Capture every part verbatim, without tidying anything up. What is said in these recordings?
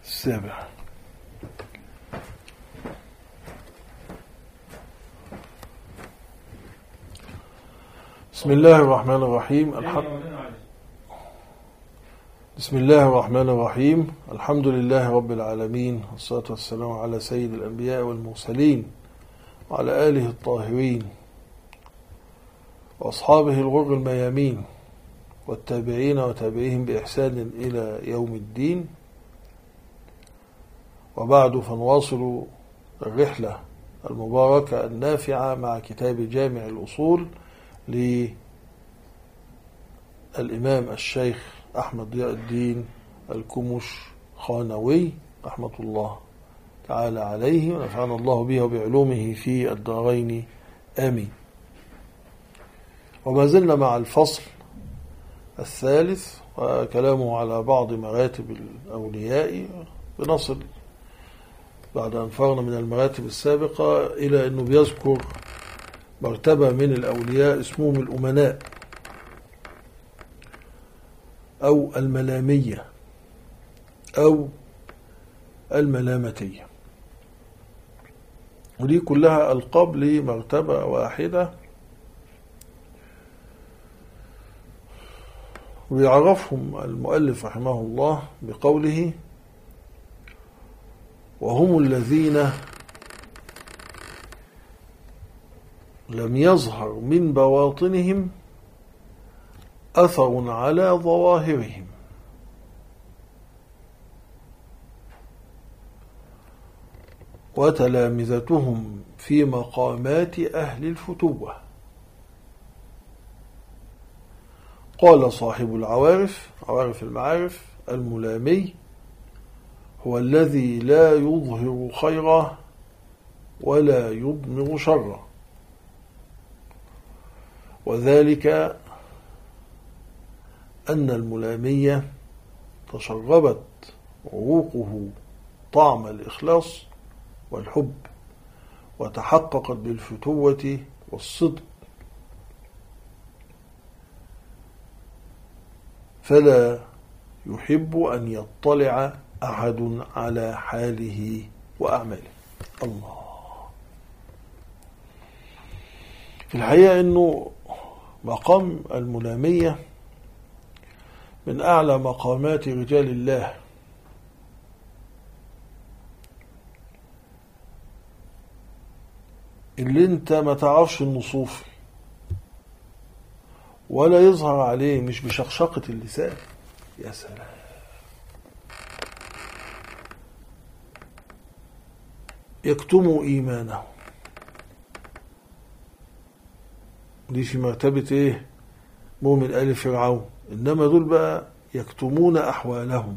السابع. بسم الله الرحمن الرحيم الحمد بسم الله الرحمن الرحيم الحمد لله رب العالمين، والصلاة والسلام على سيد الأنبياء والمرسلين وعلى آله الطاهرين وأصحابه الغر الميامين والتابعين وتابعيهم بإحسان إلى يوم الدين. وبعد، فنواصل الرحلة المباركة النافعة مع كتاب جامع الأصول للإمام الشيخ أحمد ضياء الدين الكمش خانوي رحمة الله تعالى عليه، ونفعنا الله به وبعلومه في الدارين آمين. وما زلنا مع الفصل الثالث وكلامه على بعض مراتب الأولياء، بنصل بعد أن فرغنا من المراتب السابقة إلى أنه بيذكر مرتبة من الأولياء اسمهم الأمناء أو الملامية أو الملامتية، ودي كلها ألقاب لمرتبة واحدة. ويعرفهم المؤلف رحمه الله بقوله: وهم الذين لم يظهر من بواطنهم أثر على ظواهرهم، وتلامذتهم في مقامات أهل الفتوة. قال صاحب العوارف عوارف المعارف: الملامي هو الذي لا يظهر خيرا ولا يضمر شرا، وذلك أن الملامية تشربت عروقه طعم الإخلاص والحب، وتحققت بالفتوة والصدق، فلا يحب أن يطلع أحد على حاله وأعماله. الله. في الحقيقة أنه مقام الملامية من أعلى مقامات رجال الله، اللي انت ما تعرفش انه صوفي ولا يظهر عليه، مش بشخشقة اللسان. يا سلام، يكتموا إيمانه. دي في مرتبة ايه؟ مؤمن آل فرعون. إنما دول بقى يكتمون أحوالهم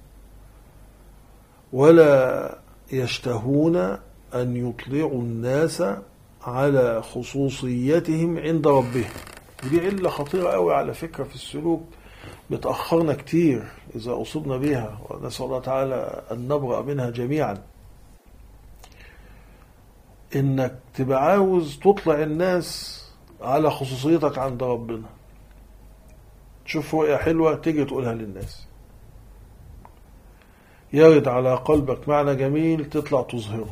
ولا يشتهون أن يطلعوا الناس على خصوصيتهم عند ربهم. ودي علة خطيرة قوي على فكرة في السلوك، بتأخرنا كتير إذا أصبنا بها، ونسأل الله تعالى أن نبرأ منها جميعا. إنك تبقى عاوز تطلع الناس على خصوصيتك عند ربنا، تشوف رؤية حلوة تيجي تقولها للناس، يرد على قلبك معنى جميل تطلع تظهره،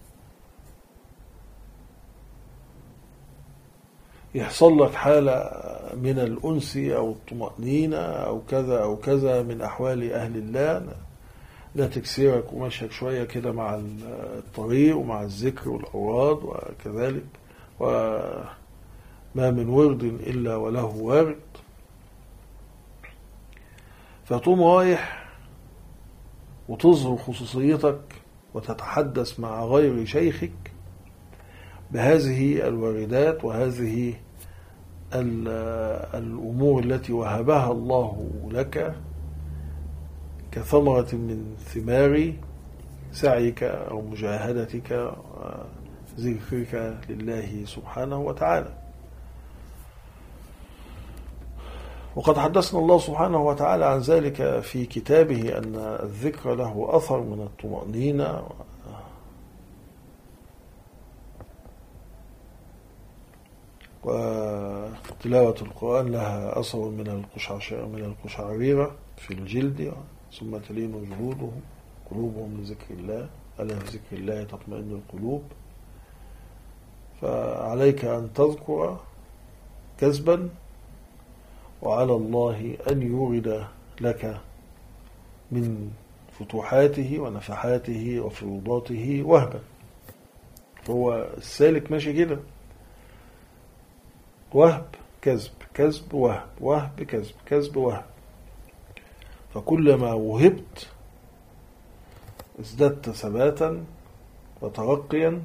يحصل لك حالة من الأنس أو الطمأنينة أو كذا أو كذا من أحوال أهل الله، لا تكسيرك ومشيك شوية كده مع الطريق ومع الذكر والأوراد وكذلك، وما من ورد إلا وله وارد. فتقوم رايح وتظهر خصوصيتك وتتحدث مع غير شيخك بهذه الواردات وهذه الأمور التي وهبها الله لك كثمرة من ثمار سعيك أو مجاهدتك وذكرك لله سبحانه وتعالى. وقد حدثنا الله سبحانه وتعالى عن ذلك في كتابه، أن الذكر له أثر من الطمأنينة، وتلاوة القرآن لها أثر من من القشعريرة في الجلد ثم تلين جلودهم قلوبهم لذكر الله، ألا بذكر الله تطمئن القلوب. فعليك أن تذكر كذبا، وعلى الله أن يورد لك من فتوحاته ونفحاته وفروضاته وهبا. هو السالك ماشي كده، وهب كذب كذب وهب وهب كذب كذب وهب. فكلما وهبت ازددت ثباتا وترقيا،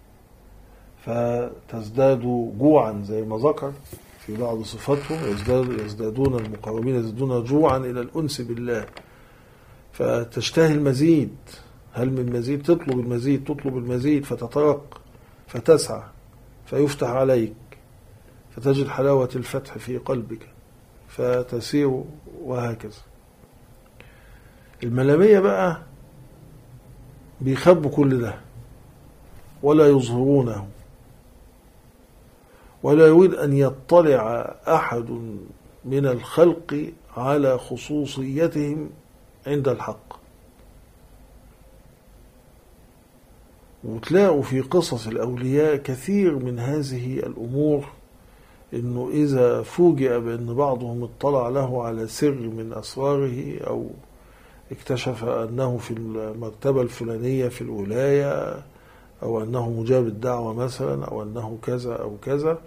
فتزداد جوعا زي ما ذكر في بعض صفاتهم، يزداد يزدادون المقربين يزدادون جوعا إلى الأنس بالله، فتشتهي المزيد. هل من مزيد؟ تطلب المزيد تطلب المزيد فتترق فتسعى فيفتح عليك، فتجد حلاوة الفتح في قلبك فتسير، وهكذا. الملامية بقى بيخبوا كل ده ولا يظهرونه، ولا يريد أن يطلع أحد من الخلق على خصوصيتهم عند الحق. وتلاقوا في قصص الأولياء كثير من هذه الأمور، إنه إذا فوجئ بأن بعضهم اطلع له على سر من أسراره، أو اكتشف أنه في المرتبة الفلانية في الولاية، أو أنه مجاب الدعوة مثلا، أو أنه كذا أو كذا،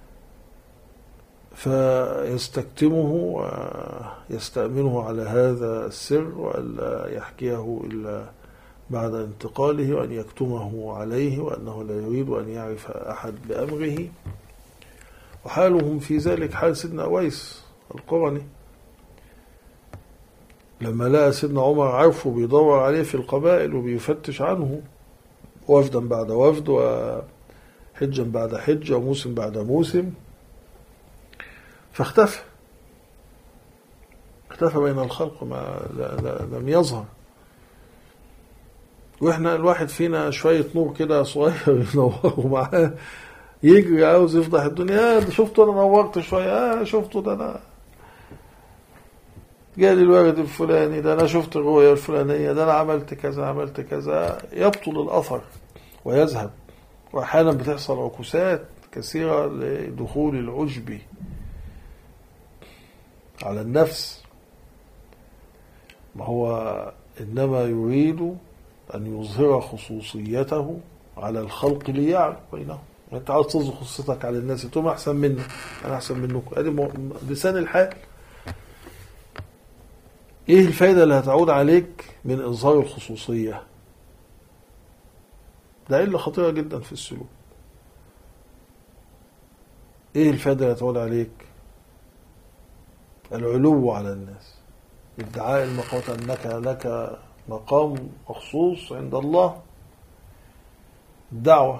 فيستكتمه ويستأمنه على هذا السر، وألا يحكيه إلا بعد انتقاله، وأن يكتمه عليه، وأنه لا يريد أن يعرف أحد بأمره. وحالهم في ذلك حال سيدنا أويس القرني، لما لقى سيدنا عمر عرفه بيدور عليه في القبائل وبيفتش عنه وفدا بعد وفد، وحجا بعد حج، وموسم بعد موسم، فاختفى اختفى بين الخلق، ما لا لا لم يظهر. واحنا الواحد فينا شوية نور كده صغير ينوره معاه، يجري عاوز يفضح الدنيا. ده شفته انا نورت شوية، اه شفته ده انا جالي الورد الفلاني، ده انا شفت الرؤية الفلانية، ده انا عملت كذا عملت كذا. يبطل الأثر ويذهب. واحيانا بتحصل عكوسات كثيرة لدخول العجب على النفس. ما هو إنما يريد أن يظهر خصوصيته على الخلق ليعرف بينهم. أنت عاوز تظهر خصوصيتك على الناس، تقوم أحسن منك، أنا أحسن منكم، هذه لسان الحال. إيه الفايدة اللي هتعود عليك من إظهار الخصوصية؟ ده علة خطيرة جدا في السلوك. إيه الفايدة اللي هتعود عليك؟ العلو على الناس، ادعاء المقامات، أنك لك مقام مخصوص عند الله، الدعوة.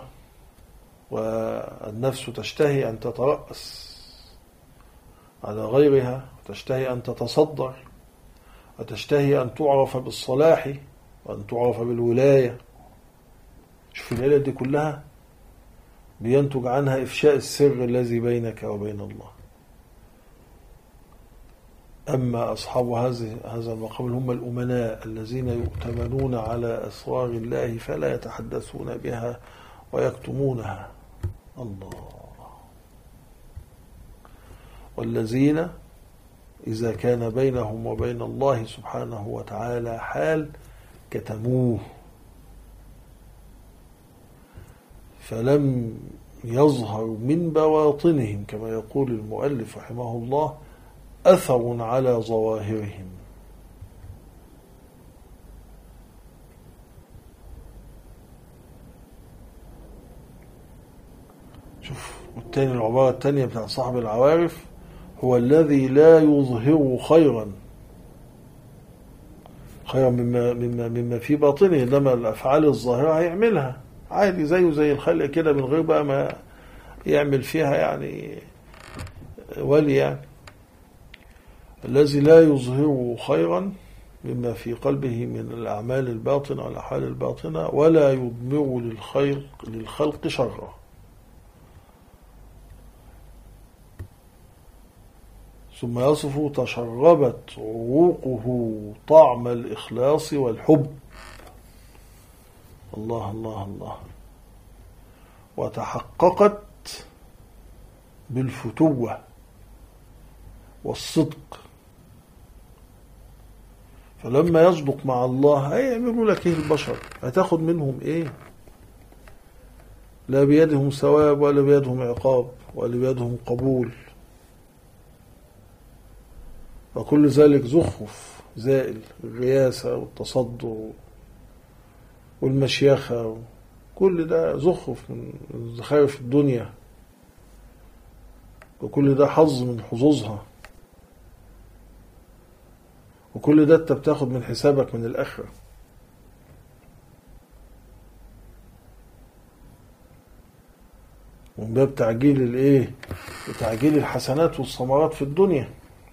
والنفس تشتهي أن تترأس على غيرها، وتشتهي أن تتصدر، وتشتهي أن تعرف بالصلاح، وأن تعرف بالولاية. شوف العلة دي كلها بينتج عنها إفشاء السر الذي بينك وبين الله. أما أصحاب هذه هذا المقام هم الأمناء الذين يؤتمنون على أسرار الله، فلا يتحدثون بها ويكتمونها. الله. والذين إذا كان بينهم وبين الله سبحانه وتعالى حال كتموه، فلم يظهر من بواطنهم كما يقول المؤلف رحمه الله أثر على ظواهرهم. شوف والتاني العبارة التانية بتاع صاحب العوارف، هو الذي لا يظهر خيرا خيرا مما, مما, مما في باطنه، إنما الأفعال الظاهرة هيعملها عادي زيه زي الخلق كده، من غير بقى ما يعمل فيها يعني ولي. يعني الذي لا يظهر خيرا مما في قلبه من الأعمال الباطنة والأحوال الباطنة، ولا يضمر للخير للخلق شرا. ثم يصف تشربت عروقه طعم الإخلاص والحب. الله الله الله، وتحققت بالفتوة والصدق. فلما يصدق مع الله هيعملوا لك ايه البشر؟ هتاخد منهم ايه؟ لا بيدهم ثواب ولا بيدهم عقاب ولا بيدهم قبول، وكل ذلك زخرف زائل، الرياسة والتصدر والمشيخة، كل ده زخرف من زخارف الدنيا، وكل ده حظ من حظوظها، وكل ده انت بتاخد من حسابك من الآخرة. ومن باب تعجيل الايه؟ تعجيل الحسنات والثمرات في الدنيا.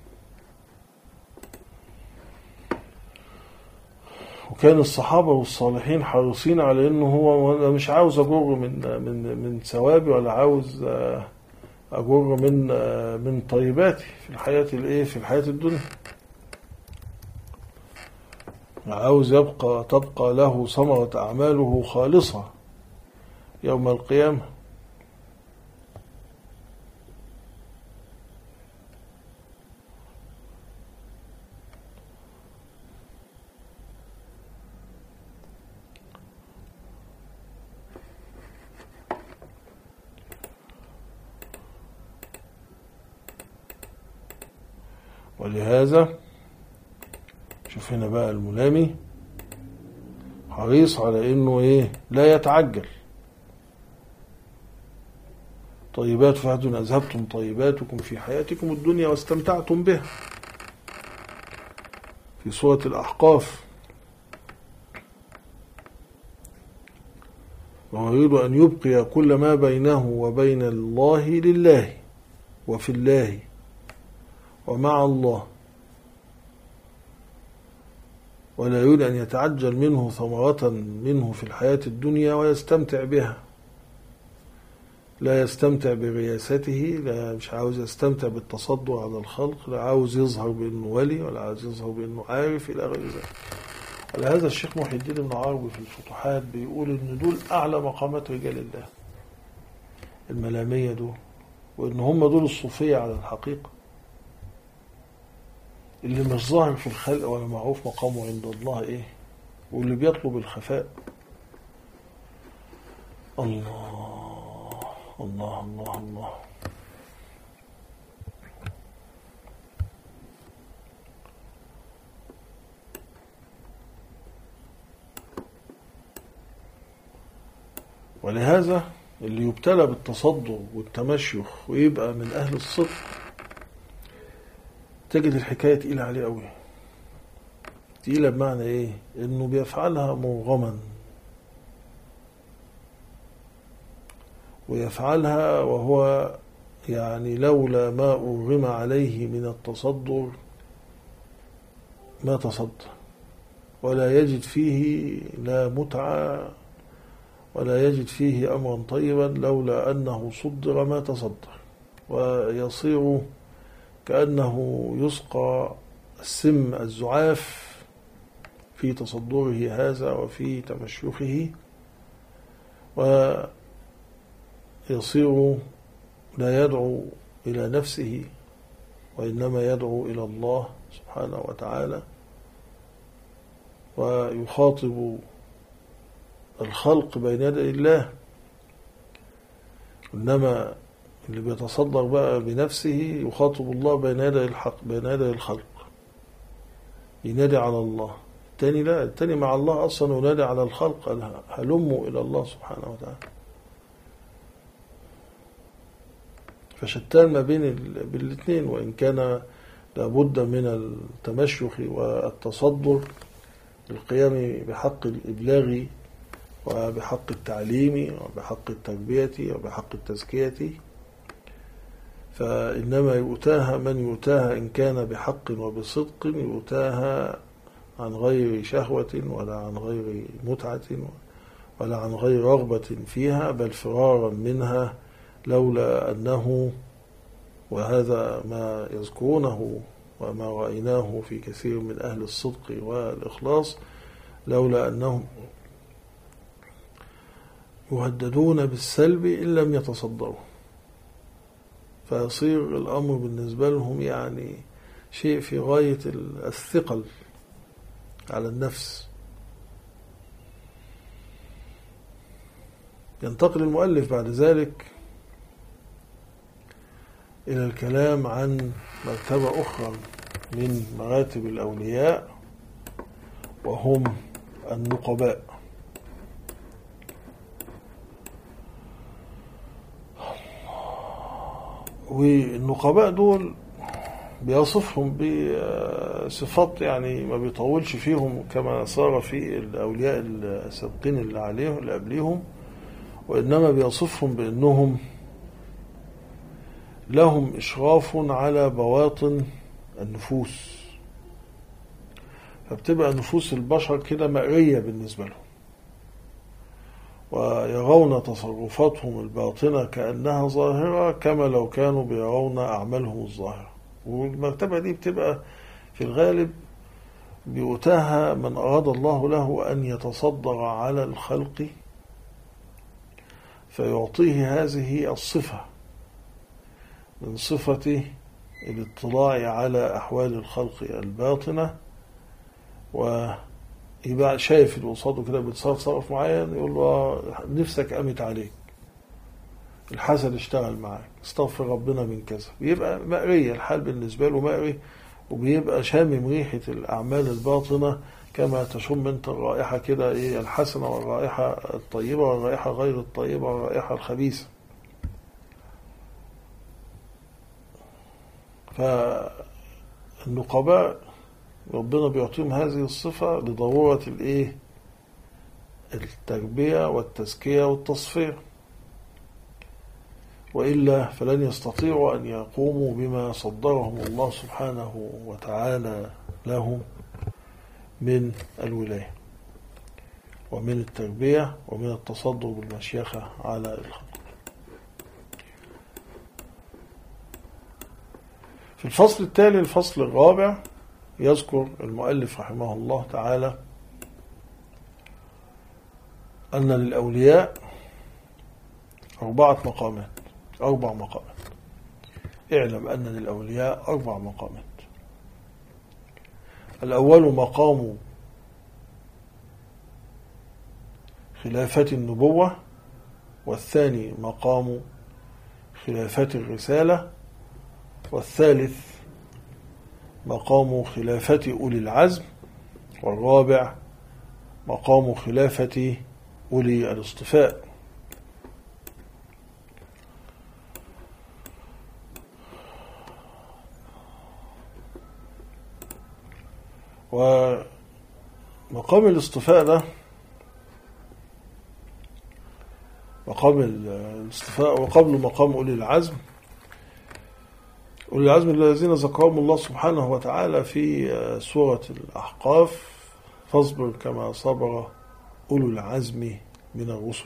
وكان الصحابة والصالحين حريصين على انه هو مش عاوز اجر من من من ثوابي، ولا عاوز اجر من من طيباتي في الحياة الايه؟ في الحياة الدنيا. عاوز يبقى تبقى له ثمرة اعماله خالصة يوم القيامة. ولهذا شوف هنا بقى الملامي حريص على انه ايه؟ لا يتعجل. طيبات فهدوا اذهبتم طيباتكم في حياتكم الدنيا واستمتعتم بها، في سورة الأحقاف. ويريد أن يبقي كل ما بينه وبين الله لله وفي الله ومع الله، ولا يريد أن يتعجل منه ثمرة منه في الحياة الدنيا ويستمتع بها. لا يستمتع برياسته، لا مش عاوز يستمتع بالتصدر على الخلق، لا عاوز يظهر بأنه ولي، ولا عاوز يظهر بأنه عارف إلى غير ذلك. ولهذا الشيخ محي الدين ابن عربي في الفتوحات بيقول إن دول أعلى مقامات رجال الله، الملامية دول، وإن هم دول الصوفية على الحقيقة، اللي مش ظاهر في الخلق ولا معروف مقامه عند الله إيه، واللي بيطلب الخفاء. الله الله الله الله. ولهذا اللي يبتلى بالتصدر والتمشيخ ويبقى من أهل الصدق تجد الحكاية تقيلة عليه قوي. تقيلة بمعنى إيه؟ إنه بيفعلها مرغما، ويفعلها وهو يعني لولا ما أرغم عليه من التصدر ما تصدر، ولا يجد فيه لا متعة ولا يجد فيه أمرا طيبا لولا أنه صدر ما تصدر، ويصير كأنه يسقى السم الزعاف في تصدره هذا وفي تمشيخه، ويصير لا يدعو إلى نفسه وإنما يدعو إلى الله سبحانه وتعالى، ويخاطب الخلق بين يدي الله. إنما اللي بيتصدر بقى بنفسه يخاطب الله بين يدي الحق، بين يدي الخلق، ينادي على الله. التاني لا، التاني مع الله أصلا ينادي على الخلق، هلموا إلى الله سبحانه وتعالى. فشتان ما بين الاثنين، وإن كان لابد من التمشيخ والتصدر القيام بحق الإبلاغ وبحق التعليم وبحق التربية وبحق التزكية، فإنما يؤتاها من يؤتاها إن كان بحق وبصدق، يؤتاها عن غير شهوة ولا عن غير متعة ولا عن غير رغبة فيها، بل فرارا منها، لولا أنه، وهذا ما يذكرونه وما رأيناه في كثير من أهل الصدق والإخلاص، لولا أنهم يهددون بالسلب إن لم يتصدروا، فيصير الأمر بالنسبة لهم يعني شيء في غاية الثقل على النفس. ينتقل المؤلف بعد ذلك إلى الكلام عن مرتبة أخرى من مراتب الأولياء، وهم النقباء. والنقباء دول بيصفهم بصفات يعني ما بيطولش فيهم كما صار في الأولياء السابقين اللي عليهم اللي قبليهم، وإنما بيصفهم بأنهم لهم إشراف على بواطن النفوس، فبتبقى نفوس البشر كده مأرية بالنسبة لهم، ويرون تصرفاتهم الباطنة كأنها ظاهرة كما لو كانوا بيرون أعمالهم الظاهرة. والمرتبة دي بتبقى في الغالب بيؤتاها من أراد الله له أن يتصدر على الخلق فيعطيه هذه الصفة من صفة الاطلاع على أحوال الخلق الباطنة، ويبقى شايف اللي قصاده كده بيتصرف معين يقول له نفسك قامت عليك، الحسد اشتغل معاك، استغفر ربنا من كذا، بيبقى مأرية الحال بالنسبة له مأري، وبيبقى شامم ريحة الأعمال الباطنة كما تشم انت الرائحة كده ايه الحسنة والرائحة الطيبة والرائحة غير الطيبة والرائحة الخبيثة. فالنقباء ربنا بيعطيهم هذه الصفة لضرورة الايه التربية والتزكية والتصفية، وإلا فلن يستطيعوا أن يقوموا بما صدرهم الله سبحانه وتعالى لهم من الولاية ومن التربية ومن التصدر بالمشيخة على الخلق. في الفصل التالي الفصل الرابع يذكر المؤلف رحمه الله تعالى أن للأولياء أربعة مقامات أربع مقامات اعلم أن للأولياء أربع مقامات. الأول مقام خلافة النبوة، والثاني مقام خلافة الرسالة، والثالث مقام خلافة أولي العزم، والرابع مقام خلافة أولي الاصطفاء. ومقام الاصطفاء ده مقام الاصطفاء وقبل مقام أولي العزم. أولي العزم الذين ذكرهم الله سبحانه وتعالى في سورة الأحقاف فاصبر كما صبر أولو العزم من الرسل.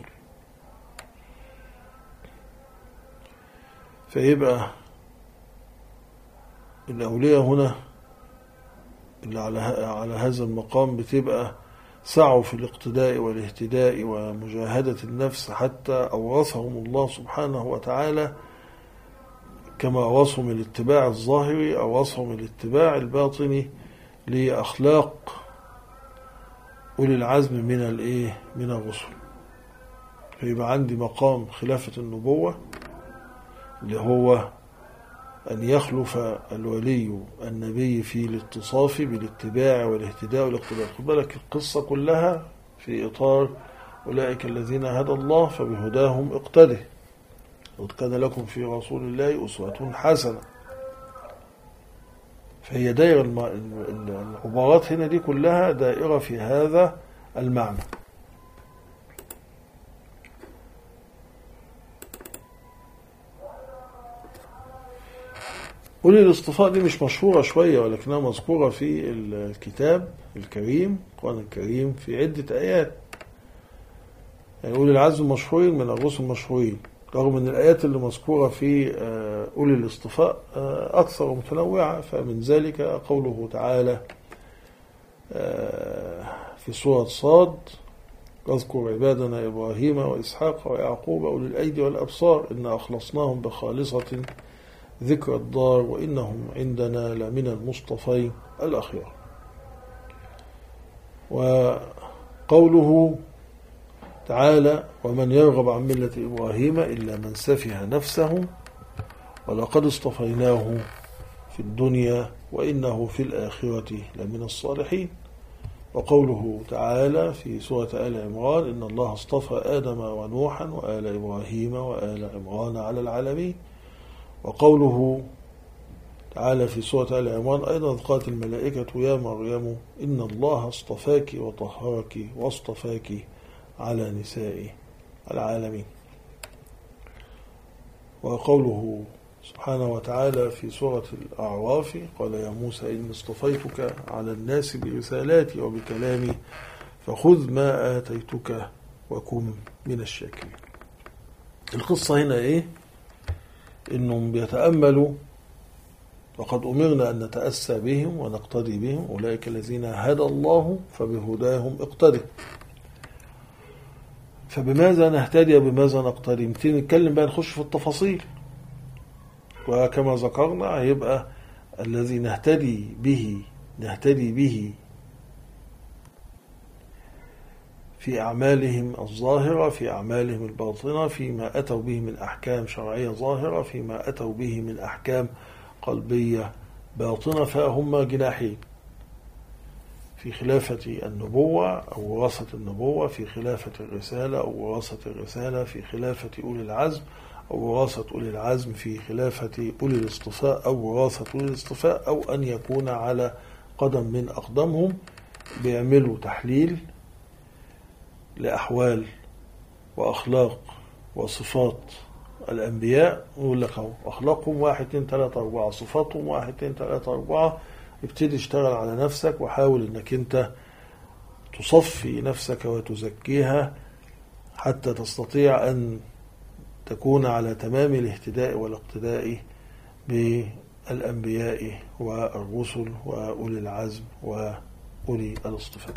فيبقى الأولياء هنا اللي على على هذا المقام بتبقى سعوا في الاقتداء والاهتداء ومجاهدة النفس حتى أورثهم الله سبحانه وتعالى كما أورثهم الاتباع الظاهري أورثهم الاتباع الباطني لأخلاق أولي العزم من الإيه من الرسل. فيبقى عندي مقام خلافة النبوة اللي هو أن يخلف الولي النبي في الاتصاف بالاتباع والاهتداء والاقتداء. خد بالك القصة كلها في إطار أولئك الذين هدى الله فبهداهم اقتده، قد كان لكم في رسول الله أسوة حسنة. فهي دائرة العبارات هنا دي كلها دائرة في هذا المعنى. أولي الاصطفاء دي مش مشهورة شوية ولكنها مذكورة في الكتاب الكريم القرآن الكريم في عدة آيات. يعني أولي العزم مشهورين من الرسل مشهورين، رغم أن الآيات اللي مذكورة في أولي الاصطفاء أكثر ومتنوعة. فمن ذلك قوله تعالى في سورة صاد واذكر عبادنا إبراهيم وإسحاق ويعقوب أولي الأيدي والأبصار إنا أخلصناهم بخالصة ذكر الدار وإنهم عندنا لمن المصطفين الأخيار. وقوله تعالى ومن يرغب عن ملة إبراهيم إلا من سفه نفسه ولقد اصطفيناه في الدنيا وإنه في الآخرة لمن الصالحين. وقوله تعالى في سورة آل عمران إن الله اصطفى آدم ونوحا وآل إبراهيم وآل عمران على العالمين. وقوله تعالى في سورة آل عمران أيضا قالت الملائكة يا مريم إن الله اصطفاك وطهرك واصطفاك على نساء العالمين. وقوله سبحانه وتعالى في سورة الأعراف قال يا موسى إني اصطفيتك على الناس برسالاتي وبكلامي فخذ ما آتيتك وكن من الشاكرين. القصة هنا إيه؟ إنهم بيتأملوا وقد أمرنا أن نتأسى بهم ونقتدي بهم أولئك الذين هدى الله فبهداهم اقتدي. فبماذا نهتدي بماذا نقتدي؟ نتكلم بقى نخش في التفاصيل. وكما ذكرنا هيبقى الذي نهتدي به نهتدي به في أعمالهم الظاهرة في أعمالهم الباطنة فيما أتوا به من أحكام شرعية ظاهرة فيما أتوا به من أحكام قلبية باطنة. فهم جناحين في خلافة النبوة أو وراثة النبوة في خلافة الرسالة أو وراثة الرسالة في خلافة أولي العزم أو وراثة أولي العزم في خلافة أولي الاصطفاء أو وراثة أولي الاصطفاء أو أن يكون على قدم من أقدامهم بيعملوا تحليل لأحوال وأخلاق وصفات الأنبياء. يقول لك أهو أخلاقهم واحد اتنين تلاتة أربعة صفاتهم واحد اتنين تلاتة أربعة. ابتدي اشتغل على نفسك وحاول أنك أنت تصفي نفسك وتزكيها حتى تستطيع أن تكون على تمام الاهتداء والاقتداء بالأنبياء والرسل وأولي العزم وأولي الاصطفاء.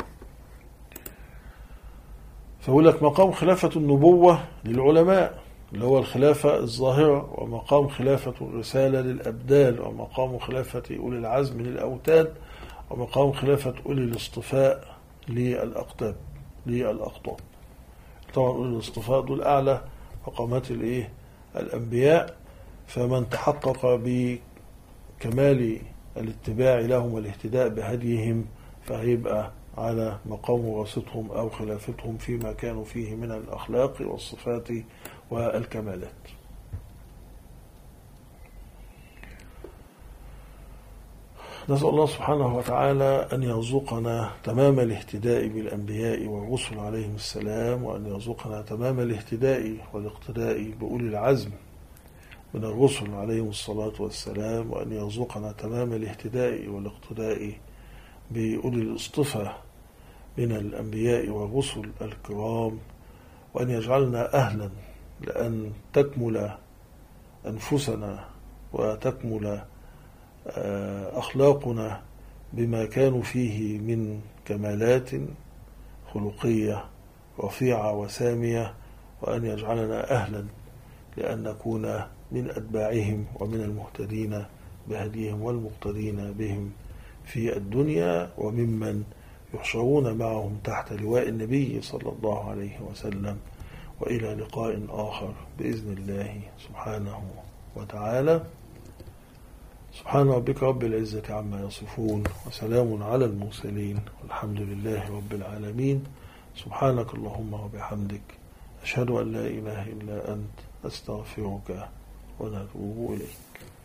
فأقول لك مقام خلافة النبوة للعلماء اللي هو الخلافة الظاهرة ومقام خلافة الرسالة للأبدال ومقام خلافة أولي العزم للأوتاد ومقام خلافة أولي الاصطفاء للأقطاب للأقطاب. طبعا أولي الاصطفاء دول أعلى مقامات الإيه الأنبياء. فمن تحقق بكمال الاتباع لهم والاهتداء بهديهم فهيبقى على مقام وراثتهم أو خلافتهم فيما كانوا فيه من الأخلاق والصفات والكمالات. نسأل الله سبحانه وتعالى أن يرزقنا تمام الاهتداء بالأنبياء والرسل عليهم السلام وأن يرزقنا تمام الاهتداء والاقتداء بأولي العزم من الرسل عليهم الصلاة والسلام وأن يرزقنا تمام الاهتداء والاقتداء بأولي الاصطفاء من الأنبياء والرسل الكرام وأن يجعلنا أهلا لأن تكمل أنفسنا وتكمل أخلاقنا بما كانوا فيه من كمالات خلقية رفيعة وسامية وأن يجعلنا أهلا لأن نكون من أتباعهم ومن المهتدين بهديهم والمقتدين بهم في الدنيا وممن يحشرون معهم تحت لواء النبي صلى الله عليه وسلم. وإلى لقاء آخر بإذن الله سبحانه وتعالى. سبحان ربك رب العزة عما يصفون وسلام على المرسلين والحمد لله رب العالمين. سبحانك اللهم وبحمدك أشهد أن لا إله إلا أنت أستغفرك ونتوب إليك.